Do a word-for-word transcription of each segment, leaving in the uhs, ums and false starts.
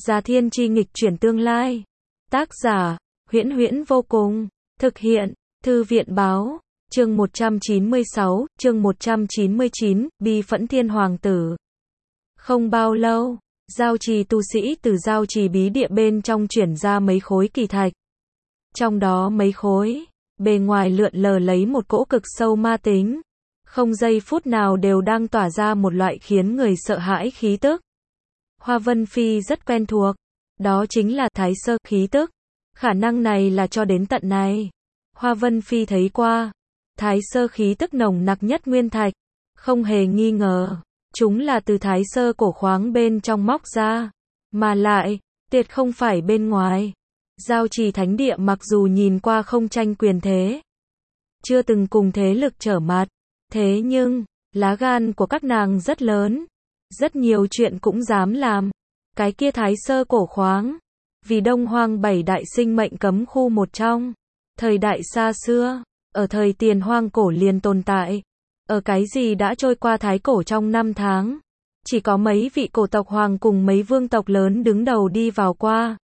Già Thiên Chi nghịch chuyển tương lai. Tác giả, Huyễn Huyễn vô cùng. Thực hiện, Thư viện báo. Chương một trăm chín mươi sáu, chương một trăm chín mươi chín, Bi Phẫn Thiên Hoàng tử. Không bao lâu, giao trì tu sĩ từ giao trì bí địa bên trong chuyển ra mấy khối kỳ thạch. Trong đó mấy khối, bề ngoài lượn lờ lấy một cỗ cực sâu ma tính. Không giây phút nào đều đang tỏa ra một loại khiến người sợ hãi khí tức. Hoa Vân Phi rất quen thuộc. Đó chính là Thái Sơ khí tức. Khả năng này là cho đến tận này. Hoa Vân Phi thấy qua. Thái Sơ khí tức nồng nặc nhất nguyên thạch. Không hề nghi ngờ. Chúng là từ Thái Sơ cổ khoáng bên trong móc ra. Mà lại, tuyệt không phải bên ngoài. Giao trì thánh địa mặc dù nhìn qua không tranh quyền thế. Chưa từng cùng thế lực trở mặt. Thế nhưng, lá gan của các nàng rất lớn. Rất nhiều chuyện cũng dám làm. Cái kia Thái Sơ cổ khoáng. Vì Đông Hoang bảy đại sinh mệnh cấm khu một trong. Thời đại xa xưa. Ở thời tiền hoang cổ liền tồn tại. Ở cái gì đã trôi qua thái cổ trong năm tháng. Chỉ có mấy vị cổ tộc hoàng cùng mấy vương tộc lớn đứng đầu đi vào qua.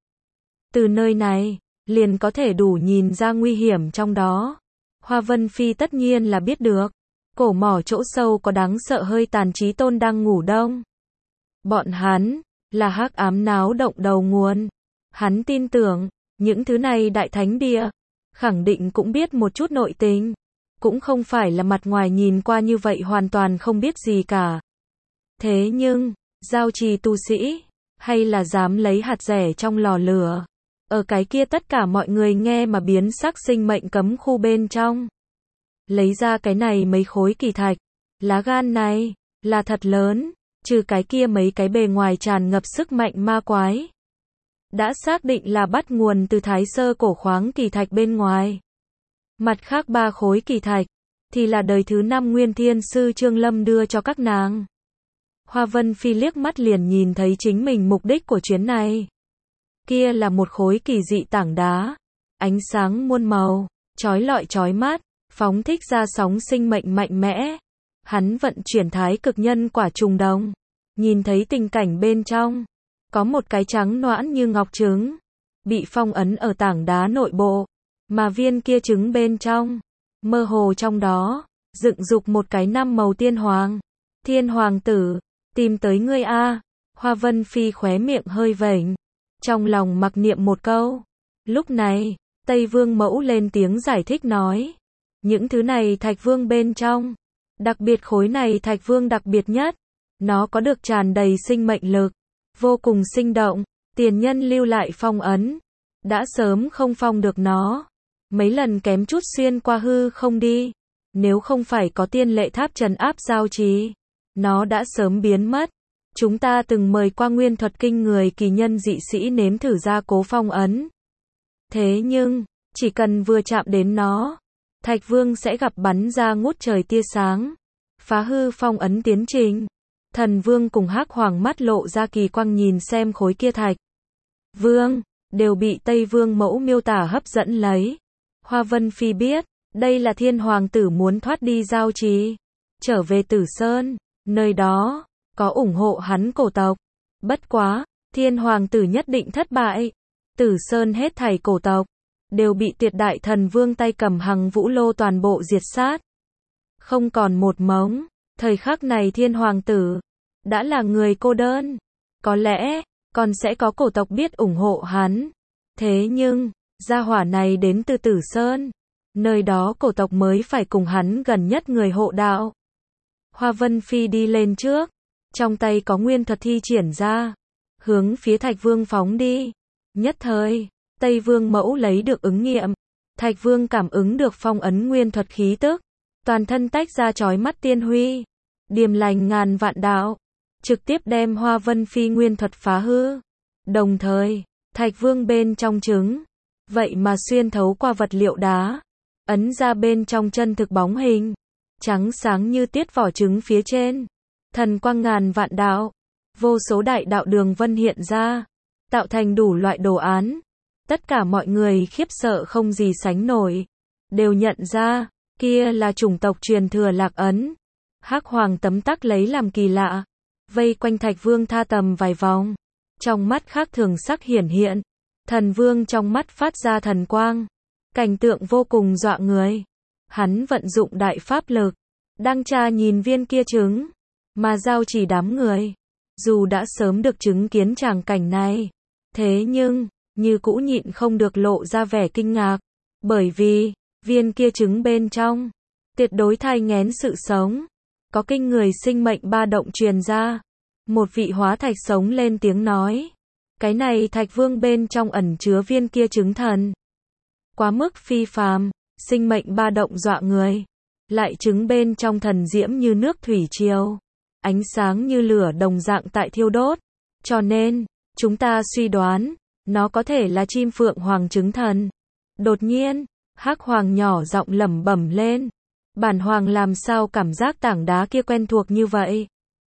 Từ nơi này, liền có thể đủ nhìn ra nguy hiểm trong đó. Hoa Vân Phi tất nhiên là biết được. Cổ mỏ chỗ sâu có đáng sợ hơi tàn trí tôn đang ngủ đông. Bọn hắn, là hắc ám náo động đầu nguồn. Hắn tin tưởng, những thứ này đại thánh địa, khẳng định cũng biết một chút nội tình. Cũng không phải là mặt ngoài nhìn qua như vậy hoàn toàn không biết gì cả. Thế nhưng, giao trì tu sĩ, hay là dám lấy hạt rẻ trong lò lửa. Ở cái kia tất cả mọi người nghe mà biến sắc sinh mệnh cấm khu bên trong. Lấy ra cái này mấy khối kỳ thạch. Lá gan này, là thật lớn. Trừ cái kia mấy cái bề ngoài tràn ngập sức mạnh ma quái. Đã xác định là bắt nguồn từ Thái Sơ cổ khoáng kỳ thạch bên ngoài. Mặt khác ba khối kỳ thạch, thì là đời thứ năm Nguyên Thiên Sư Trương Lâm đưa cho các nàng. Hoa Vân Phi liếc mắt liền nhìn thấy chính mình mục đích của chuyến này. Kia là một khối kỳ dị tảng đá. Ánh sáng muôn màu, chói lọi chói mát, phóng thích ra sóng sinh mệnh mạnh mẽ. Hắn vận chuyển thái cực nhân quả trùng đồng. Nhìn thấy tình cảnh bên trong. Có một cái trắng noãn như ngọc trứng. Bị phong ấn ở tảng đá nội bộ. Mà viên kia trứng bên trong. Mơ hồ trong đó. Dựng dục một cái năm màu tiên hoàng. Thiên hoàng tử. Tìm tới ngươi a. Hoa Vân Phi khóe miệng hơi vểnh. Trong lòng mặc niệm một câu. Lúc này, Tây Vương Mẫu lên tiếng giải thích nói. Những thứ này thạch vương bên trong. Đặc biệt khối này thạch vương đặc biệt nhất. Nó có được tràn đầy sinh mệnh lực. Vô cùng sinh động. Tiền nhân lưu lại phong ấn. Đã sớm không phong được nó. Mấy lần kém chút xuyên qua hư không đi. Nếu không phải có tiên lệ tháp trấn áp giao trì. Nó đã sớm biến mất. Chúng ta từng mời qua nguyên thuật kinh người kỳ nhân dị sĩ nếm thử ra cố phong ấn. Thế nhưng, chỉ cần vừa chạm đến nó. Thạch vương sẽ gặp bắn ra ngút trời tia sáng. Phá hư phong ấn tiến trình. Thần vương cùng hắc hoàng mắt lộ ra kỳ quang nhìn xem khối kia thạch. Vương, đều bị Tây Vương Mẫu miêu tả hấp dẫn lấy. Hoa Vân Phi biết, đây là thiên hoàng tử muốn thoát đi giao trì. Trở về Tử Sơn, nơi đó, có ủng hộ hắn cổ tộc. Bất quá, thiên hoàng tử nhất định thất bại. Tử Sơn hết thảy cổ tộc. Đều bị tuyệt đại thần vương tay cầm hằng vũ lô toàn bộ diệt sát. Không còn một mống. Thời khắc này thiên hoàng tử. Đã là người cô đơn. Có lẽ, còn sẽ có cổ tộc biết ủng hộ hắn. Thế nhưng, gia hỏa này đến từ Tử Sơn. Nơi đó cổ tộc mới phải cùng hắn gần nhất người hộ đạo. Hoa Vân Phi đi lên trước. Trong tay có nguyên thuật thi triển ra. Hướng phía Thạch Vương phóng đi. Nhất thời, Tây Vương Mẫu lấy được ứng nghiệm. Thạch Vương cảm ứng được phong ấn nguyên thuật khí tức. Toàn thân tách ra chói mắt tiên huy. Điềm lành ngàn vạn đạo. Trực tiếp đem Hoa Vân Phi nguyên thuật phá hư. Đồng thời, Thạch Vương bên trong trứng. Vậy mà xuyên thấu qua vật liệu đá. Ấn ra bên trong chân thực bóng hình. Trắng sáng như tiết vỏ trứng phía trên. Thần quang ngàn vạn đạo. Vô số đại đạo đường vân hiện ra. Tạo thành đủ loại đồ án. Tất cả mọi người khiếp sợ không gì sánh nổi. Đều nhận ra, kia là chủng tộc truyền thừa Lạc Ấn. Hắc Hoàng tấm tắc lấy làm kỳ lạ. Vây quanh Thạch Vương tha tầm vài vòng. trong mắt khác thường sắc hiển hiện. Thần vương trong mắt phát ra thần quang. Cảnh tượng vô cùng dọa người. Hắn vận dụng đại pháp lực, đang tra nhìn viên kia trứng, mà giao chỉ đám người. Dù đã sớm được chứng kiến tràng cảnh này, thế nhưng, như cũ nhịn không được lộ ra vẻ kinh ngạc. Bởi vì, viên kia trứng bên trong, tuyệt đối thai nghén sự sống. Có kinh người sinh mệnh ba động truyền ra. Một vị hóa thạch sống lên tiếng nói. Cái này thạch vương bên trong ẩn chứa viên kia trứng thần. Quá mức phi phàm, sinh mệnh ba động dọa người. Lại trứng bên trong thần diễm như nước thủy triều. Ánh sáng như lửa đồng dạng tại thiêu đốt. Cho nên, chúng ta suy đoán, nó có thể là chim phượng hoàng trứng thần. Đột nhiên, Hắc Hoàng nhỏ giọng lẩm bẩm lên. Bản hoàng làm sao cảm giác tảng đá kia quen thuộc như vậy?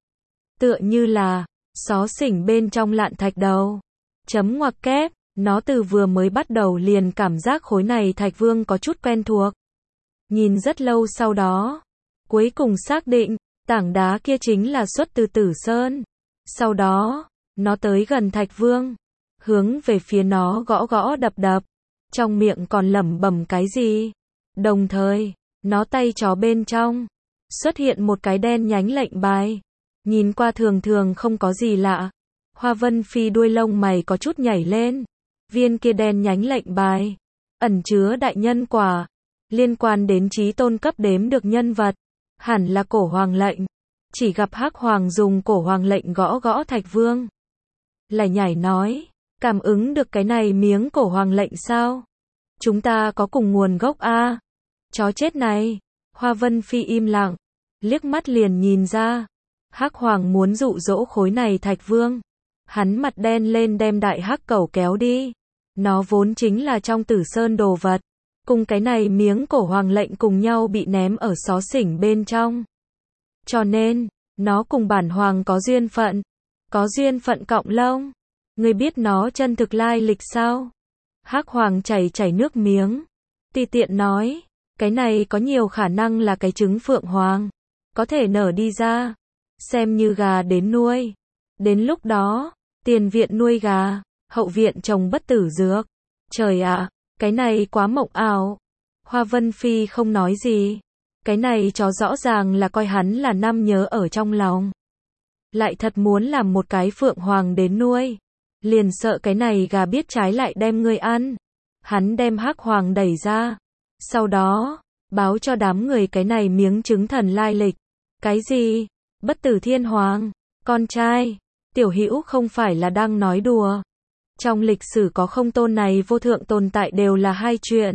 Tựa như là xó xỉnh bên trong lạn thạch đầu. Chấm ngoặc kép, nó từ vừa mới bắt đầu liền cảm giác khối này thạch vương có chút quen thuộc. Nhìn rất lâu sau đó, cuối cùng xác định, tảng đá kia chính là xuất từ Tử Sơn. Sau đó, nó tới gần thạch vương, hướng về phía nó gõ gõ đập đập, trong miệng còn lẩm bẩm cái gì. Đồng thời, nó tay chó bên trong, xuất hiện một cái đen nhánh lệnh bài. Nhìn qua thường thường không có gì lạ. Hoa Vân Phi đuôi lông mày có chút nhảy lên. Viên kia đen nhánh lệnh bài, ẩn chứa đại nhân quả, liên quan đến chí tôn cấp đếm được nhân vật. Hẳn là cổ hoàng lệnh. Chỉ gặp Hắc Hoàng dùng cổ hoàng lệnh gõ gõ thạch vương. Lại nhảy nói, cảm ứng được cái này miếng cổ hoàng lệnh sao? Chúng ta có cùng nguồn gốc a? Chó chết này. Hoa Vân Phi im lặng, liếc mắt liền nhìn ra. Hắc Hoàng muốn dụ dỗ khối này thạch vương. Hắn mặt đen lên đem đại hắc cẩu kéo đi. Nó vốn chính là trong Tử Sơn đồ vật. Cùng cái này miếng cổ hoàng lệnh cùng nhau bị ném ở xó xỉnh bên trong. Cho nên, nó cùng bản hoàng có duyên phận. Có duyên phận cọng lông. Ngươi biết nó chân thực lai lịch sao? Hắc Hoàng chảy chảy nước miếng. Tùy tiện nói, cái này có nhiều khả năng là cái trứng phượng hoàng. Có thể nở đi ra. Xem như gà đến nuôi. Đến lúc đó, tiền viện nuôi gà, hậu viện trồng bất tử dược. Trời ạ, cái này quá mộng ảo. Hoa Vân Phi không nói gì. Cái này chó rõ ràng là coi hắn là năm nhớ ở trong lòng. Lại thật muốn làm một cái phượng hoàng đến nuôi. Liền sợ cái này gà biết trái lại đem ngươi ăn. Hắn đem Hắc Hoàng đẩy ra. Sau đó, báo cho đám người cái này miếng trứng thần lai lịch. Cái gì? Bất tử thiên hoàng, con trai. Tiểu Hữu không phải là đang nói đùa. Trong lịch sử có không tôn này vô thượng tồn tại đều là hai chuyện.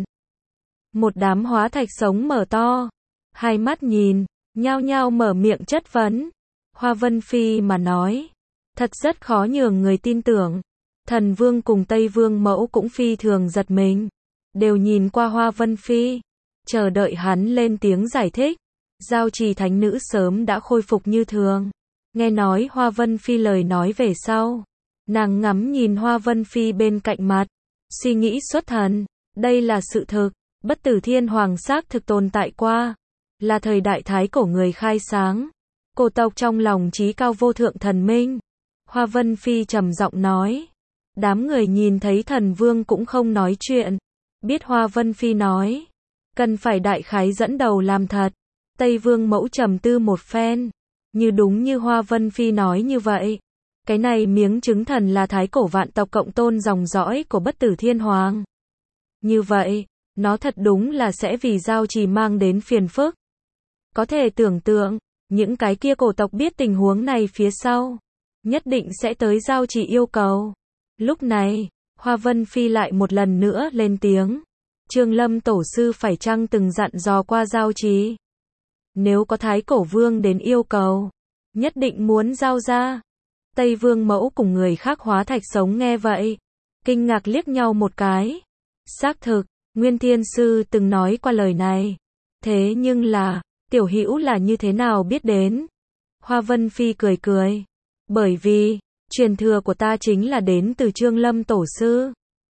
Một đám hóa thạch sống mở to, hai mắt nhìn, nhao nhao mở miệng chất vấn. Hoa Vân Phi mà nói, thật rất khó nhường người tin tưởng. Thần Vương cùng Tây Vương Mẫu cũng phi thường giật mình, đều nhìn qua Hoa Vân Phi, chờ đợi hắn lên tiếng giải thích. Giao Trì thánh nữ sớm đã khôi phục như thường. Nghe nói Hoa Vân Phi lời nói về sau, nàng ngắm nhìn Hoa Vân Phi bên cạnh mặt, suy nghĩ xuất thần. Đây là sự thực, bất tử thiên hoàng xác thực tồn tại qua, là thời đại thái cổ người khai sáng, cổ tộc trong lòng trí cao vô thượng thần minh. Hoa Vân Phi trầm giọng nói. Đám người nhìn thấy thần vương cũng không nói chuyện, biết Hoa Vân Phi nói, cần phải đại khái dẫn đầu làm thật. Tây Vương Mẫu trầm tư một phen, như đúng như Hoa Vân Phi nói như vậy. Cái này miếng trứng thần là thái cổ vạn tộc cộng tôn dòng dõi của bất tử thiên hoàng. Như vậy, nó thật đúng là sẽ vì Giao Trì mang đến phiền phức. Có thể tưởng tượng, những cái kia cổ tộc biết tình huống này phía sau, nhất định sẽ tới Giao Trì yêu cầu. Lúc này, Hoa Vân Phi lại một lần nữa lên tiếng. Trương Lâm tổ sư phải chăng từng dặn dò qua Giao Trì? Nếu có thái cổ vương đến yêu cầu, nhất định muốn giao ra. Tây Vương Mẫu cùng người khác hóa thạch sống nghe vậy, kinh ngạc liếc nhau một cái. Xác thực, Nguyên Thiên Sư từng nói qua lời này. Thế nhưng là, Tiểu Hữu là như thế nào biết đến? Hoa Vân Phi cười cười. Bởi vì, truyền thừa của ta chính là đến từ Trương Lâm tổ sư.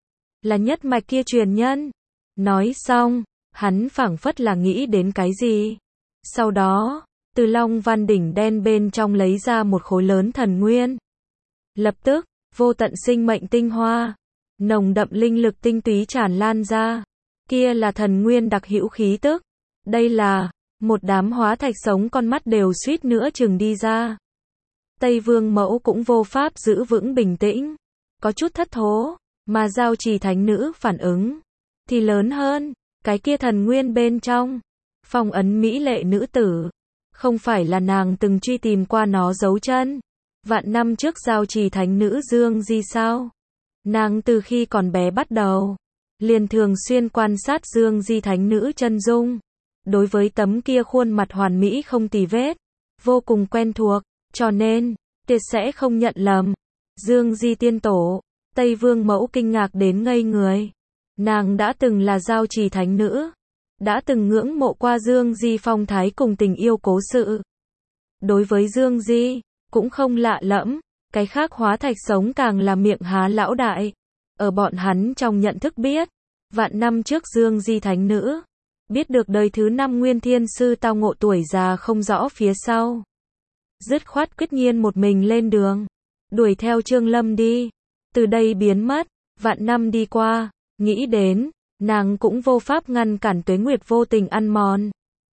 Là nhất mạch kia truyền nhân. Nói xong, hắn phảng phất là nghĩ đến cái gì. Sau đó, từ Long Văn đỉnh đen bên trong lấy ra một khối lớn thần nguyên. Lập tức, vô tận sinh mệnh tinh hoa, nồng đậm linh lực tinh túy tràn lan ra. Kia là thần nguyên đặc hữu khí tức. Đây là một đám hóa thạch sống, con mắt đều suýt nữa chừng đi ra. Tây Vương Mẫu cũng vô pháp giữ vững bình tĩnh, có chút thất thố, mà Giao Trì thánh nữ phản ứng thì lớn hơn, cái kia thần nguyên bên trong, phong ấn mỹ lệ nữ tử, không phải là nàng từng truy tìm qua nó dấu chân. Vạn năm trước Giao Trì thánh nữ Dương Di sao? Nàng từ khi còn bé bắt đầu, liền thường xuyên quan sát Dương Di thánh nữ chân dung. Đối với tấm kia khuôn mặt hoàn mỹ không tì vết, vô cùng quen thuộc, cho nên, tuyệt sẽ không nhận lầm. Dương Di tiên tổ, Tây Vương Mẫu kinh ngạc đến ngây người. Nàng đã từng là Giao Trì thánh nữ, đã từng ngưỡng mộ qua Dương Di phong thái cùng tình yêu cố sự. Đối với Dương Di, cũng không lạ lẫm, cái khác hóa thạch sống càng là miệng há lão đại. Ở bọn hắn trong nhận thức biết, vạn năm trước Dương Di thánh nữ, biết được đời thứ năm Nguyên Thiên Sư tao ngộ tuổi già không rõ phía sau. Dứt khoát quyết nhiên một mình lên đường, đuổi theo Trương Lâm đi, từ đây biến mất, vạn năm đi qua, nghĩ đến, nàng cũng vô pháp ngăn cản tuế nguyệt vô tình ăn mòn.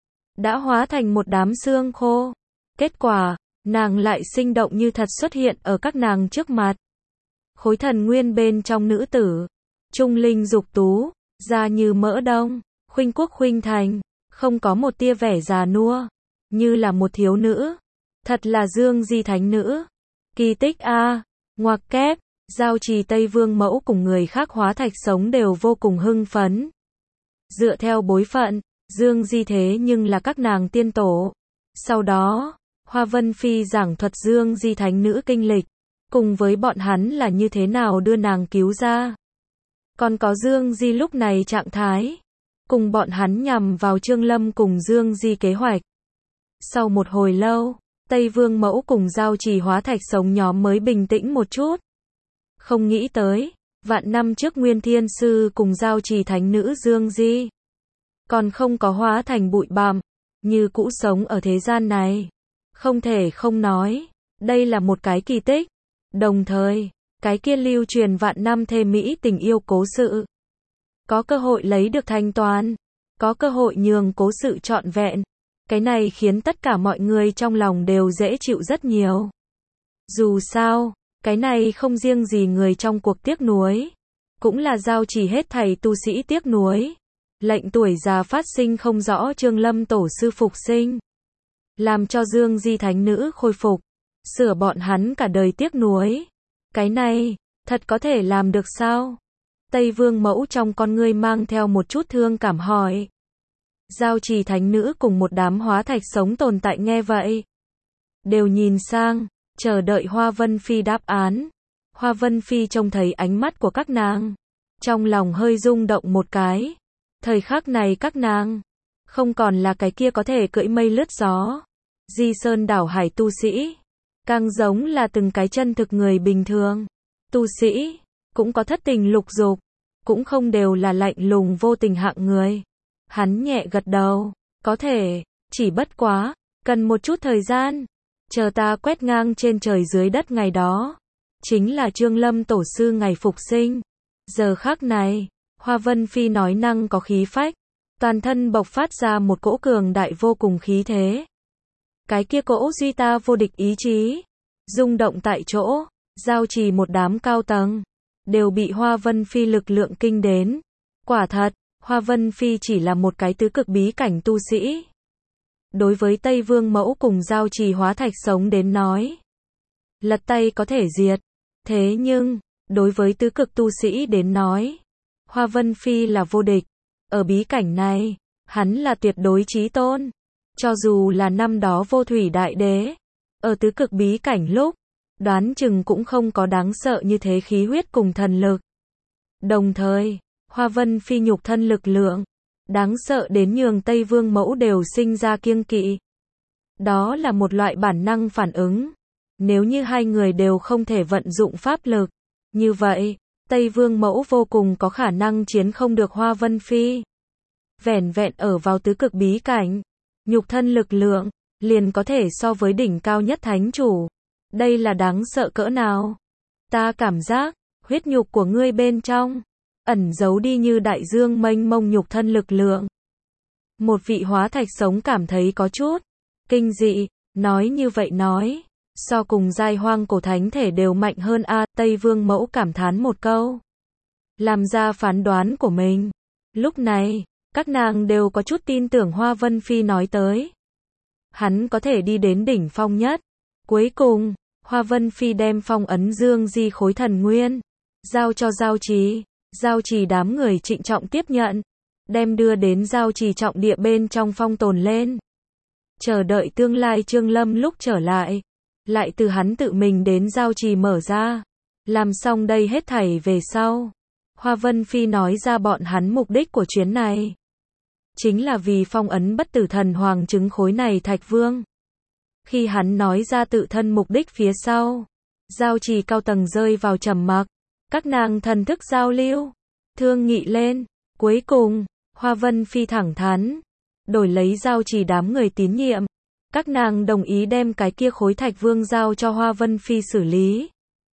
Đã hóa thành một đám xương khô. Kết quả, nàng lại sinh động như thật xuất hiện ở các nàng trước mặt. Khối thần nguyên bên trong nữ tử, trung linh dục tú, da như mỡ đông, khuynh quốc khuynh thành, không có một tia vẻ già nua, như là một thiếu nữ. Thật là Dương Di thánh nữ. Kỳ tích a, à, ngoặc kép, Giao Trì Tây Vương Mẫu cùng người khác hóa thạch sống đều vô cùng hưng phấn. Dựa theo bối phận, Dương Di thế nhưng là các nàng tiên tổ. Sau đó, Hoa Vân Phi giảng thuật Dương Di thánh nữ kinh lịch, cùng với bọn hắn là như thế nào đưa nàng cứu ra. Còn có Dương Di lúc này trạng thái, cùng bọn hắn nhằm vào Trương Lâm cùng Dương Di kế hoạch. Sau một hồi lâu, Tây Vương Mẫu cùng Giao Trì hóa thạch sống nhóm mới bình tĩnh một chút. Không nghĩ tới, vạn năm trước Nguyên Thiên Sư cùng Giao Trì thánh nữ Dương Di, còn không có hóa thành bụi bặm, như cũ sống ở thế gian này. Không thể không nói, đây là một cái kỳ tích. Đồng thời, cái kia lưu truyền vạn năm thê mỹ tình yêu cố sự, có cơ hội lấy được thanh toàn, có cơ hội nhường cố sự trọn vẹn. Cái này khiến tất cả mọi người trong lòng đều dễ chịu rất nhiều. Dù sao, cái này không riêng gì người trong cuộc tiếc nuối, cũng là Giao Trì hết thảy tu sĩ tiếc nuối. Lệnh tuổi già phát sinh không rõ Trương Lâm tổ sư phục sinh, làm cho Dương Di thánh nữ khôi phục, sửa bọn hắn cả đời tiếc nuối. Cái này, thật có thể làm được sao? Tây Vương Mẫu trong con ngươi mang theo một chút thương cảm hỏi. Giao Trì thánh nữ cùng một đám hóa thạch sống tồn tại nghe vậy, đều nhìn sang, chờ đợi Hoa Vân Phi đáp án. Hoa Vân Phi trông thấy ánh mắt của các nàng, trong lòng hơi rung động một cái. Thời khắc này các nàng, không còn là cái kia có thể cưỡi mây lướt gió, di sơn đảo hải tu sĩ, càng giống là từng cái chân thực người bình thường. Tu sĩ, cũng có thất tình lục dục, cũng không đều là lạnh lùng vô tình hạng người. Hắn nhẹ gật đầu, có thể, chỉ bất quá, cần một chút thời gian, chờ ta quét ngang trên trời dưới đất ngày đó, chính là Trương Lâm tổ sư ngày phục sinh. Giờ khắc này, Hoa Vân Phi nói năng có khí phách, toàn thân bộc phát ra một cỗ cường đại vô cùng khí thế. Cái kia cỗ duy ta vô địch ý chí, rung động tại chỗ. Giao Trì một đám cao tầng, đều bị Hoa Vân Phi lực lượng kinh đến. Quả thật, Hoa Vân Phi chỉ là một cái tứ cực bí cảnh tu sĩ. Đối với Tây Vương Mẫu cùng Giao Trì hóa thạch sống đến nói, lật tay có thể diệt. Thế nhưng, đối với tứ cực tu sĩ đến nói, Hoa Vân Phi là vô địch. Ở bí cảnh này, hắn là tuyệt đối chí tôn. Cho dù là năm đó Vô Thủy Đại Đế, ở tứ cực bí cảnh lúc, đoán chừng cũng không có đáng sợ như thế khí huyết cùng thần lực. Đồng thời, Hoa Vân Phi nhục thân lực lượng, đáng sợ đến nhường Tây Vương Mẫu đều sinh ra kiêng kỵ. Đó là một loại bản năng phản ứng. Nếu như hai người đều không thể vận dụng pháp lực, như vậy, Tây Vương Mẫu vô cùng có khả năng chiến không được Hoa Vân Phi. Vẻn vẹn ở vào tứ cực bí cảnh, nhục thân lực lượng, liền có thể so với đỉnh cao nhất thánh chủ. Đây là đáng sợ cỡ nào? Ta cảm giác, huyết nhục của ngươi bên trong, ẩn giấu đi như đại dương mênh mông nhục thân lực lượng. Một vị hóa thạch sống cảm thấy có chút kinh dị, nói như vậy nói, so cùng giai hoang cổ thánh thể đều mạnh hơn a, Tây Vương Mẫu cảm thán một câu. Làm ra phán đoán của mình. Lúc này, các nàng đều có chút tin tưởng Hoa Vân Phi nói tới. Hắn có thể đi đến đỉnh phong nhất. Cuối cùng, Hoa Vân Phi đem phong ấn Dương Di khối thần nguyên, giao cho Giao Trì. Giao Trì đám người trịnh trọng tiếp nhận, đem đưa đến Giao Trì trọng địa bên trong phong tồn lên. Chờ đợi tương lai Trương Lâm lúc trở lại, lại từ hắn tự mình đến Giao Trì mở ra. Làm xong đây hết thảy về sau, Hoa Vân Phi nói ra bọn hắn mục đích của chuyến này. Chính là vì phong ấn bất tử thần hoàng chứng khối này Thạch Vương. Khi hắn nói ra tự thân mục đích phía sau, Giao Trì cao tầng rơi vào trầm mặc. Các nàng thần thức giao lưu, thương nghị lên. Cuối cùng, Hoa Vân Phi thẳng thắn, đổi lấy Giao Trì đám người tín nhiệm. Các nàng đồng ý đem cái kia khối Thạch Vương giao cho Hoa Vân Phi xử lý.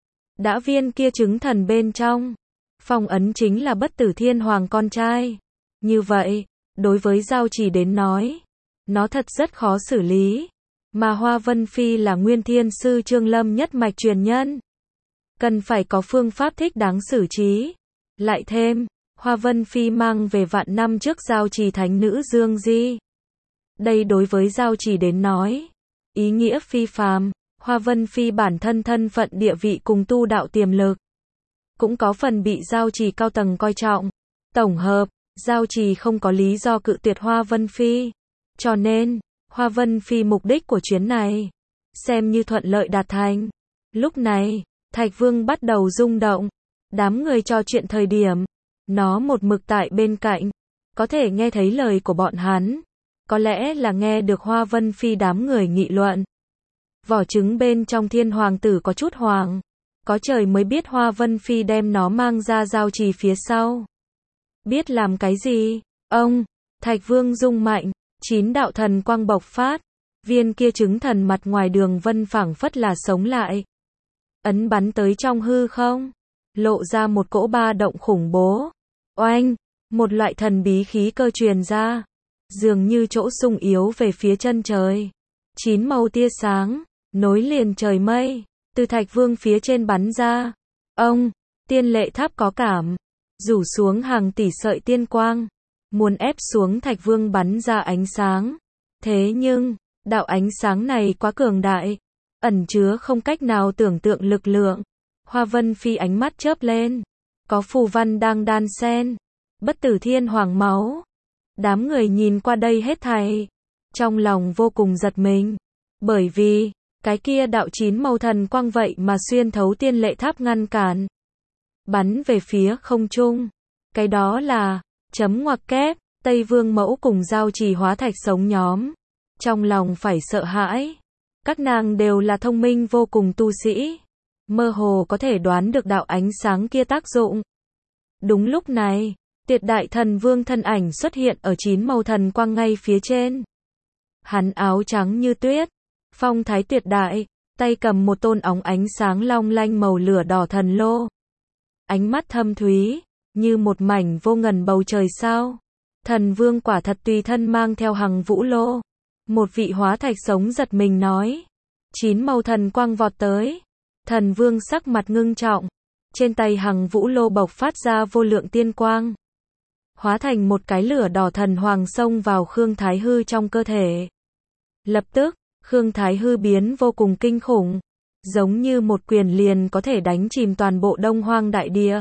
Đã viên kia chứng thần bên trong, phong ấn chính là bất tử thiên hoàng con trai. Như vậy, đối với Giao Trì đến nói, nó thật rất khó xử lý. Mà Hoa Vân Phi là Nguyên Thiên Sư Trương Lâm nhất mạch truyền nhân. Cần phải có phương pháp thích đáng xử trí. Lại thêm, Hoa Vân Phi mang về vạn năm trước Giao Trì thánh nữ Dương Di. Đây đối với Giao Trì đến nói, ý nghĩa phi phàm. Hoa Vân Phi bản thân thân phận địa vị cùng tu đạo tiềm lực, cũng có phần bị Giao Trì cao tầng coi trọng. Tổng hợp, Giao Trì không có lý do cự tuyệt Hoa Vân Phi. Cho nên, Hoa Vân Phi mục đích của chuyến này, xem như thuận lợi đạt thành. Lúc này, Thạch Vương bắt đầu rung động. Đám người trò chuyện thời điểm, nó một mực tại bên cạnh, có thể nghe thấy lời của bọn hắn. Có lẽ là nghe được Hoa Vân Phi đám người nghị luận. Vỏ trứng bên trong thiên hoàng tử có chút hoàng. Có trời mới biết Hoa Vân Phi đem nó mang ra Giao Trì phía sau. Biết làm cái gì? Ông, Thạch Vương rung mạnh, chín đạo thần quang bộc phát. Viên kia trứng thần mặt ngoài đường vân phảng phất là sống lại. Ấn bắn tới trong hư không, lộ ra một cỗ ba động khủng bố. Oanh, một loại thần bí khí cơ truyền ra, dường như chỗ sung yếu về phía chân trời. Chín màu tia sáng, nối liền trời mây, từ Thạch Vương phía trên bắn ra. Ông, tiên lệ tháp có cảm, rủ xuống hàng tỷ sợi tiên quang, muốn ép xuống Thạch Vương bắn ra ánh sáng. Thế nhưng, đạo ánh sáng này quá cường đại, ẩn chứa không cách nào tưởng tượng lực lượng. Hoa Vân Phi ánh mắt chớp lên, có phù văn đang đan xen, bất tử thiên hoàng máu. Đám người nhìn qua đây hết thảy, trong lòng vô cùng giật mình, bởi vì, cái kia đạo chín màu thần quang vậy mà xuyên thấu tiên lệ tháp ngăn cản, bắn về phía không trung. Cái đó là, chấm ngoặc kép, Tây Vương Mẫu cùng Giao Trì hóa thạch sống nhóm. Trong lòng phải sợ hãi. Các nàng đều là thông minh vô cùng tu sĩ. Mơ hồ có thể đoán được đạo ánh sáng kia tác dụng. Đúng lúc này, Tiệt Đại Thần Vương thân ảnh xuất hiện ở chín màu thần quang ngay phía trên. Hắn áo trắng như tuyết, phong thái tuyệt đại, tay cầm một tôn óng ánh sáng long lanh màu lửa đỏ thần lô. Ánh mắt thâm thúy, như một mảnh vô ngần bầu trời sao. Thần Vương quả thật tùy thân mang theo hằng vũ lô. Một vị hóa thạch sống giật mình nói. Chín màu thần quang vọt tới. Thần Vương sắc mặt ngưng trọng. Trên tay hằng vũ lô bộc phát ra vô lượng tiên quang. Hóa thành một cái lửa đỏ thần hoàng xông vào Khương Thái Hư trong cơ thể. Lập tức, Khương Thái Hư biến vô cùng kinh khủng. Giống như một quyền liền có thể đánh chìm toàn bộ Đông Hoang đại địa.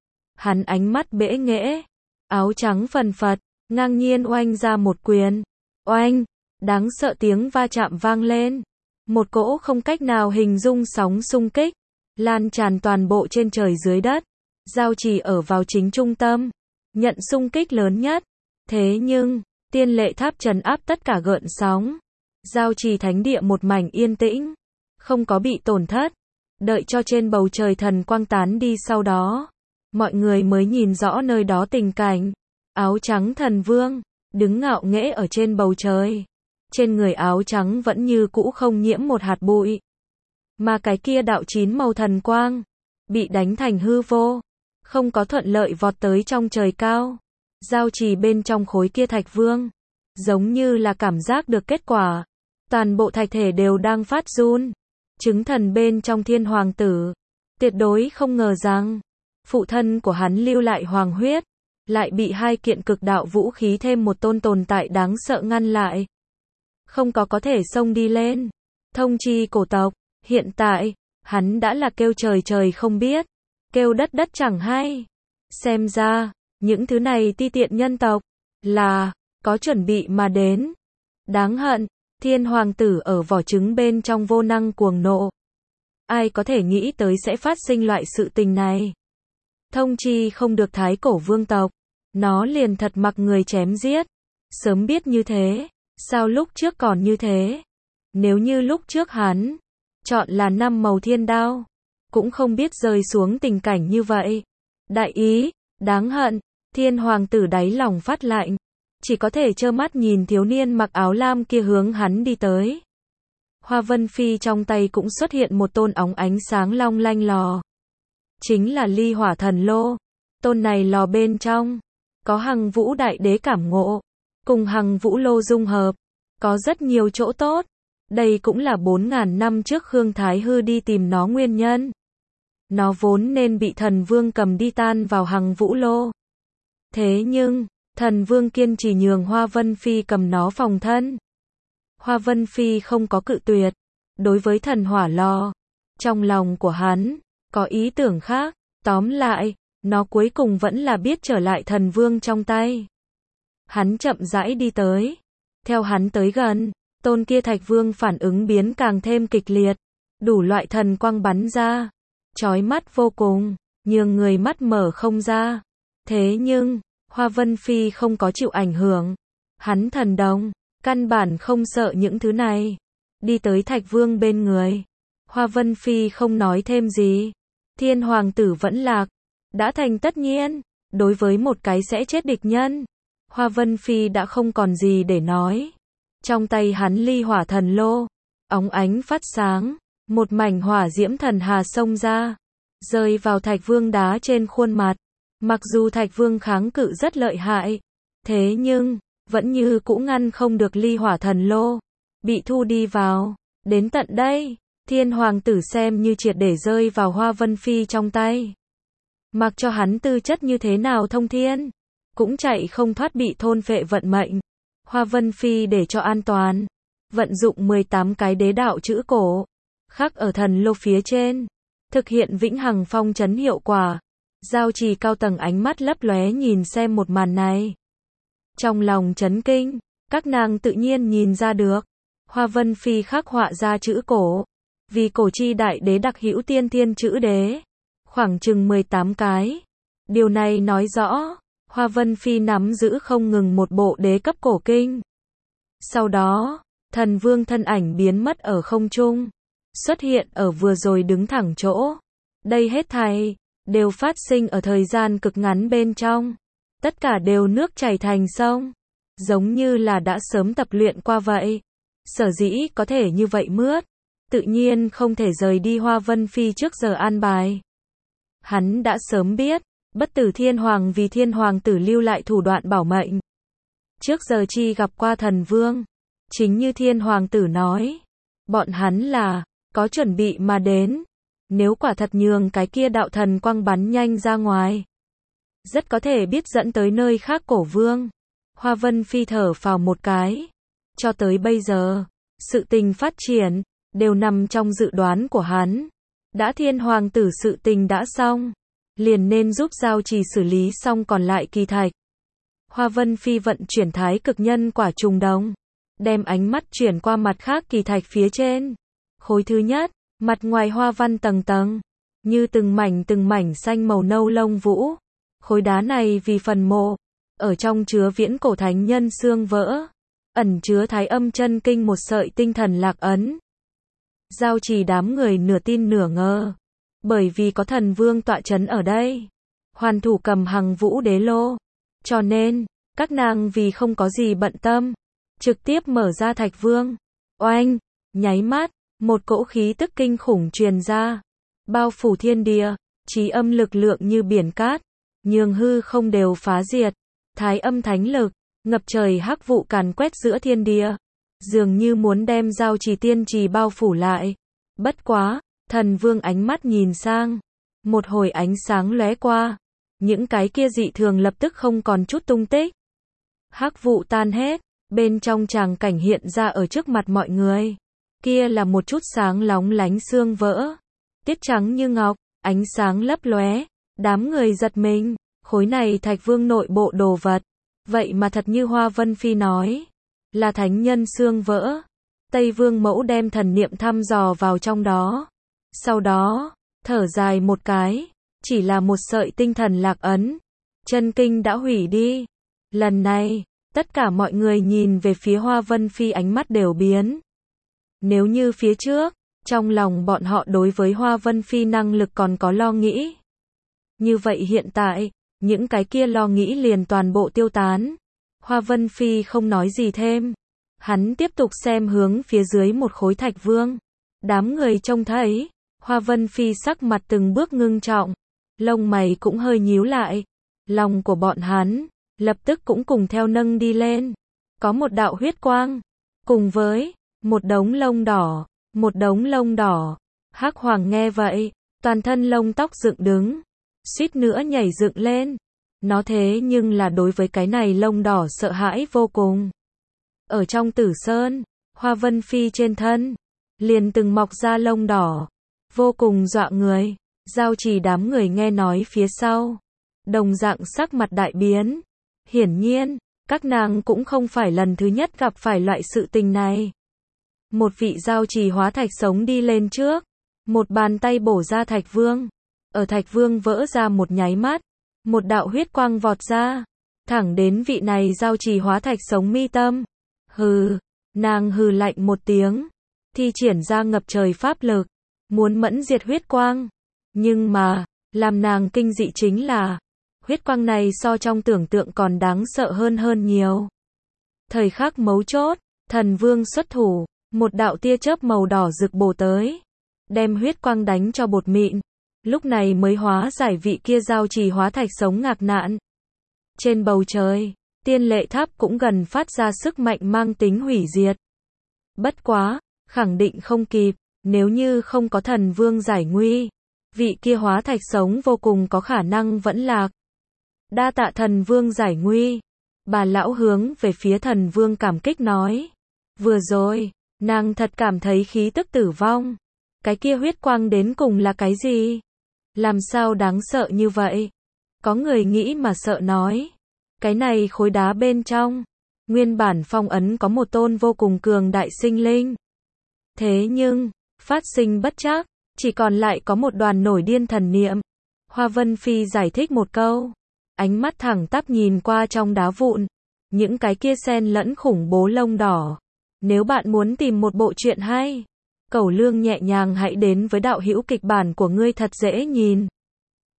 Hắn ánh mắt bẽ nghễ, áo trắng phần phật, ngang nhiên oanh ra một quyền. Oanh, đáng sợ tiếng va chạm vang lên. Một cỗ không cách nào hình dung sóng xung kích, lan tràn toàn bộ trên trời dưới đất. Giao Trì ở vào chính trung tâm, nhận xung kích lớn nhất. Thế nhưng, tiên lệ tháp trấn áp tất cả gợn sóng. Giao Trì thánh địa một mảnh yên tĩnh, không có bị tổn thất. Đợi cho trên bầu trời thần quang tán đi sau đó, mọi người mới nhìn rõ nơi đó tình cảnh. Áo trắng thần vương, đứng ngạo nghễ ở trên bầu trời. Trên người áo trắng vẫn như cũ không nhiễm một hạt bụi. Mà cái kia đạo chín màu thần quang, bị đánh thành hư vô, không có thuận lợi vọt tới trong trời cao. Giao trì bên trong khối kia thạch vương, giống như là cảm giác được kết quả, toàn bộ thạch thể đều đang phát run. Chứng thần bên trong thiên hoàng tử, tuyệt đối không ngờ rằng, phụ thân của hắn lưu lại hoàng huyết, lại bị hai kiện cực đạo vũ khí thêm một tôn tồn tại đáng sợ ngăn lại. Không có có thể xông đi lên. Thông chi cổ tộc, hiện tại, hắn đã là kêu trời trời không biết, kêu đất đất chẳng hay. Xem ra, những thứ này ti tiện nhân tộc, là, có chuẩn bị mà đến. Đáng hận, thiên hoàng tử ở vỏ trứng bên trong vô năng cuồng nộ. Ai có thể nghĩ tới sẽ phát sinh loại sự tình này. Thông chi không được thái cổ vương tộc, nó liền thật mặc người chém giết. Sớm biết như thế, sao lúc trước còn như thế? Nếu như lúc trước hắn chọn là năm màu thiên đao, cũng không biết rơi xuống tình cảnh như vậy. Đại ý, đáng hận, thiên hoàng tử đáy lòng phát lạnh, chỉ có thể trơ mắt nhìn thiếu niên mặc áo lam kia hướng hắn đi tới. Hoa Vân Phi trong tay cũng xuất hiện một tôn óng ánh sáng long lanh lò. Chính là ly hỏa thần lô. Tôn này lò bên trong, có Hằng Vũ Đại Đế cảm ngộ, cùng Hằng Vũ Lô dung hợp, có rất nhiều chỗ tốt. Đây cũng là bốn ngàn năm trước Khương Thái Hư đi tìm nó nguyên nhân. Nó vốn nên bị thần vương cầm đi tan vào Hằng Vũ Lô. Thế nhưng, thần vương kiên trì nhường Hoa Vân Phi cầm nó phòng thân. Hoa Vân Phi không có cự tuyệt. Đối với thần hỏa lò, trong lòng của hắn, có ý tưởng khác. Tóm lại, nó cuối cùng vẫn là biết trở lại thần vương trong tay. Hắn chậm rãi đi tới. Theo hắn tới gần, tôn kia thạch vương phản ứng biến càng thêm kịch liệt. Đủ loại thần quang bắn ra. Chói mắt vô cùng, nhường người mắt mở không ra. Thế nhưng, Hoa Vân Phi không có chịu ảnh hưởng. Hắn thần đồng, căn bản không sợ những thứ này. Đi tới thạch vương bên người. Hoa Vân Phi không nói thêm gì. Thiên hoàng tử vẫn lạc. Đã thành tất nhiên. Đối với một cái sẽ chết địch nhân, Hoa Vân Phi đã không còn gì để nói. Trong tay hắn ly hỏa thần lô, óng ánh phát sáng. Một mảnh hỏa diễm thần hà xông ra, rơi vào thạch vương đá trên khuôn mặt. Mặc dù thạch vương kháng cự rất lợi hại, thế nhưng, vẫn như cũ ngăn không được ly hỏa thần lô, bị thu đi vào. Đến tận đây, thiên hoàng tử xem như triệt để rơi vào Hoa Vân Phi trong tay. Mặc cho hắn tư chất như thế nào thông thiên, cũng chạy không thoát bị thôn phệ vận mệnh. Hoa Vân Phi để cho an toàn, vận dụng mười tám cái đế đạo chữ cổ, khắc ở thần lô phía trên, thực hiện vĩnh hằng phong trấn hiệu quả. Giao trì cao tầng ánh mắt lấp lóe nhìn xem một màn này. Trong lòng chấn kinh, các nàng tự nhiên nhìn ra được. Hoa Vân Phi khắc họa ra chữ cổ, vì cổ chi đại đế đặc hữu tiên thiên chữ đế, khoảng chừng mười tám cái. Điều này nói rõ, Hoa Vân Phi nắm giữ không ngừng một bộ đế cấp cổ kinh. Sau đó, thần vương thân ảnh biến mất ở không trung, xuất hiện ở vừa rồi đứng thẳng chỗ. Đây hết thảy đều phát sinh ở thời gian cực ngắn bên trong. Tất cả đều nước chảy thành sông, giống như là đã sớm tập luyện qua vậy. Sở dĩ có thể như vậy mướt, tự nhiên không thể rời đi Hoa Vân Phi trước giờ an bài. Hắn đã sớm biết, bất tử thiên hoàng vì thiên hoàng tử lưu lại thủ đoạn bảo mệnh. Trước giờ chi gặp qua thần vương, chính như thiên hoàng tử nói, bọn hắn là có chuẩn bị mà đến. Nếu quả thật nhường cái kia đạo thần quang bắn nhanh ra ngoài, rất có thể biết dẫn tới nơi khác cổ vương. Hoa Vân Phi thở phào một cái. Cho tới bây giờ, sự tình phát triển, đều nằm trong dự đoán của hắn. Đã thiên hoàng tử sự tình đã xong, liền nên giúp giao trì xử lý xong còn lại kỳ thạch. Hoa Vân Phi vận chuyển thái cực nhân quả trùng đồng, đem ánh mắt chuyển qua mặt khác kỳ thạch phía trên. Khối thứ nhất, mặt ngoài hoa văn tầng tầng, như từng mảnh từng mảnh xanh màu nâu lông vũ. Khối đá này vì phần mộ, ở trong chứa viễn cổ thánh nhân xương vỡ, ẩn chứa thái âm chân kinh một sợi tinh thần lạc ấn. Giao trì đám người nửa tin nửa ngờ, bởi vì có thần vương tọa chấn ở đây, hoàn thủ cầm Hằng Vũ đế lô, cho nên, các nàng vì không có gì bận tâm, trực tiếp mở ra thạch vương. Oanh, nháy mắt, một cỗ khí tức kinh khủng truyền ra, bao phủ thiên địa, Chí âm lực lượng như biển cát, nhường hư không đều phá diệt. Thái âm thánh lực, ngập trời hắc vụ càn quét giữa thiên địa, dường như muốn đem giao trì tiên trì bao phủ lại. Bất quá, thần vương ánh mắt nhìn sang, một hồi ánh sáng lóe qua, những cái kia dị thường lập tức không còn chút tung tích. Hắc vụ tan hết, bên trong tràng cảnh hiện ra ở trước mặt mọi người. Kia là một chút sáng lóng lánh xương vỡ, tiết trắng như ngọc, ánh sáng lấp lóe, đám người giật mình, khối này Thạch Vương nội bộ đồ vật, vậy mà thật như Hoa Vân Phi nói, là thánh nhân xương vỡ. Tây Vương Mẫu đem thần niệm thăm dò vào trong đó, sau đó, thở dài một cái, chỉ là một sợi tinh thần lạc ấn, chân kinh đã hủy đi. Lần này, tất cả mọi người nhìn về phía Hoa Vân Phi ánh mắt đều biến. Nếu như phía trước, trong lòng bọn họ đối với Hoa Vân Phi năng lực còn có lo nghĩ, như vậy hiện tại, những cái kia lo nghĩ liền toàn bộ tiêu tán. Hoa Vân Phi không nói gì thêm, hắn tiếp tục xem hướng phía dưới một khối Thạch Vương. Đám người trông thấy, Hoa Vân Phi sắc mặt từng bước ngưng trọng, lông mày cũng hơi nhíu lại, lòng của bọn hắn lập tức cũng cùng theo nâng đi lên. Có một đạo huyết quang, cùng với một đống lông đỏ, một đống lông đỏ. Hắc Hoàng nghe vậy, toàn thân lông tóc dựng đứng, suýt nữa nhảy dựng lên. Nó thế nhưng là đối với cái này lông đỏ sợ hãi vô cùng. Ở trong Tử Sơn, Hoa Vân Phi trên thân liền từng mọc ra lông đỏ, vô cùng dọa người. Giao Trì đám người nghe nói phía sau, đồng dạng sắc mặt đại biến. Hiển nhiên, các nàng cũng không phải lần thứ nhất gặp phải loại sự tình này. Một vị Giao Trì hóa thạch sống đi lên trước, một bàn tay bổ ra Thạch Vương. Ở Thạch Vương vỡ ra một nháy mắt, một đạo huyết quang vọt ra, thẳng đến vị này Giao Trì hóa thạch sống mi tâm. Hừ, nàng hừ lạnh một tiếng, thi triển ra ngập trời pháp lực, muốn mẫn diệt huyết quang. Nhưng mà, làm nàng kinh dị chính là, huyết quang này so trong tưởng tượng còn đáng sợ hơn hơn nhiều. Thời khắc mấu chốt, thần vương xuất thủ, một đạo tia chớp màu đỏ rực bổ tới, đem huyết quang đánh cho bột mịn. Lúc này mới hóa giải vị kia Giao Trì hóa thạch sống ngạc nạn. Trên bầu trời, Tiên Lệ Tháp cũng gần phát ra sức mạnh mang tính hủy diệt. Bất quá, khẳng định không kịp, nếu như không có thần vương giải nguy, vị kia hóa thạch sống vô cùng có khả năng vẫn lạc. Đa tạ thần vương giải nguy. Bà lão hướng về phía thần vương cảm kích nói. Vừa rồi, nàng thật cảm thấy khí tức tử vong. Cái kia huyết quang đến cùng là cái gì? Làm sao đáng sợ như vậy? Có người nghĩ mà sợ nói. Cái này khối đá bên trong, nguyên bản phong ấn có một tôn vô cùng cường đại sinh linh. Thế nhưng, phát sinh bất trắc, chỉ còn lại có một đoàn nổi điên thần niệm. Hoa Vân Phi giải thích một câu, ánh mắt thẳng tắp nhìn qua trong đá vụn, những cái kia xen lẫn khủng bố lông đỏ. Nếu bạn muốn tìm một bộ truyện hay, Cẩu Lương nhẹ nhàng hãy đến với đạo hữu kịch bản của ngươi thật dễ nhìn.